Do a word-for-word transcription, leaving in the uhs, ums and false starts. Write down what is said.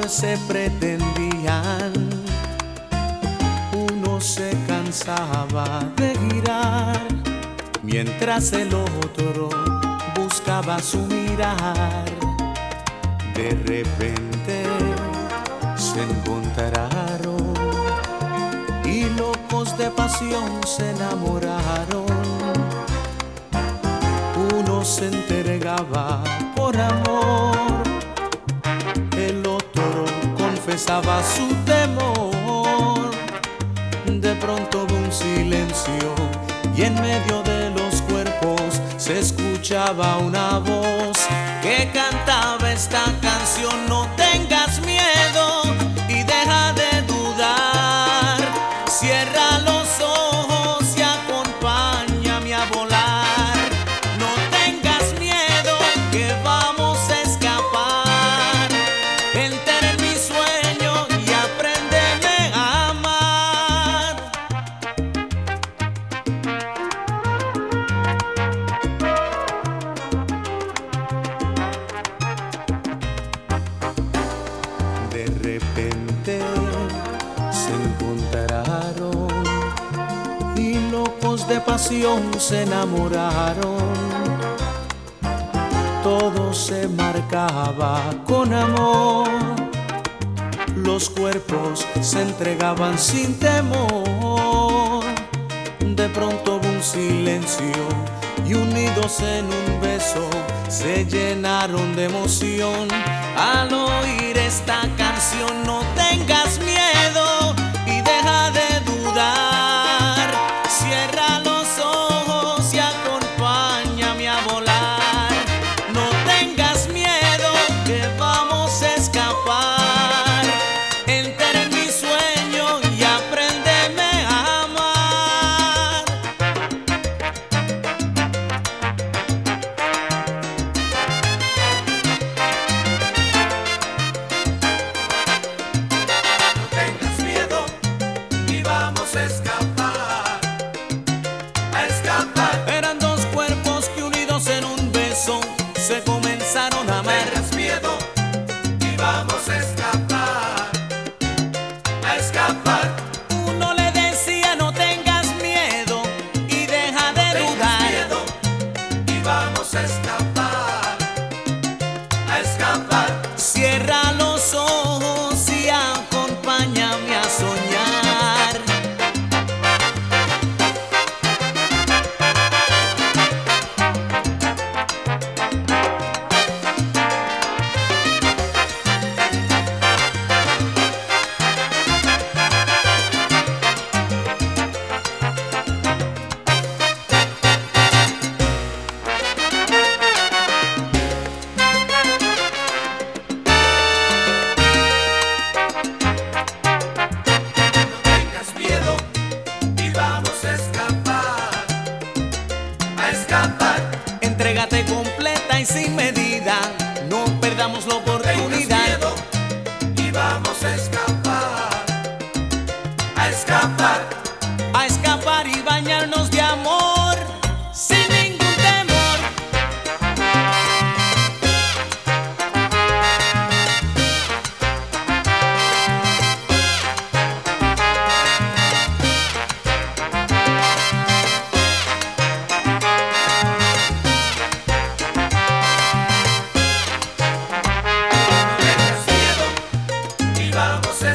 se pretendían. Uno se cansaba de girar, mientras el otro buscaba su mirar. De repente se encontraron y locos de pasión se enamoraron. Uno se entregaba por amor, el otro confesaba su temor. De pronto hubo un silencio y en medio de los cuerpos se escuchaba una voz que cantaba esta canción: no tengas miedo y deja de dudar, cierra los ojos y acompáñame a volar. No tengas miedo que vamos a escapar, entra en mi sueño y apréndeme a amar. De repente se encontraron y locos de pasión se enamoraron. Todo se marcaba con amor, los cuerpos se entregaban sin temor. De pronto hubo un silencio y unidos en un beso se llenaron de emoción al oír esta canción: no tengas miedo y deja de dudar, cierra los ojos y acompáñame a volar. No tengas miedo que vamos a escapar, entra en mi sueño y apréndeme a amar. No tengas miedo y vamos a escapar, a escapar. Eran dos cuerpos que unidos en un beso se comenzaron a No amar. tengas miedo y vamos a escapar, a escapar. Uno le decía: no tengas miedo y deja de Tengas dudar. miedo y vamos a escapar, a escapar. Cierra los ojos y acompáñame a soñar. No tengas miedo y vamos a escapar, a escapar. Entrégate completa y sin medida, no perdamos la No tengas oportunidad. miedo y vamos a escapar, a escapar. A escapar y bañarnos de amor sin ningún temor. No tengas miedo y vamos a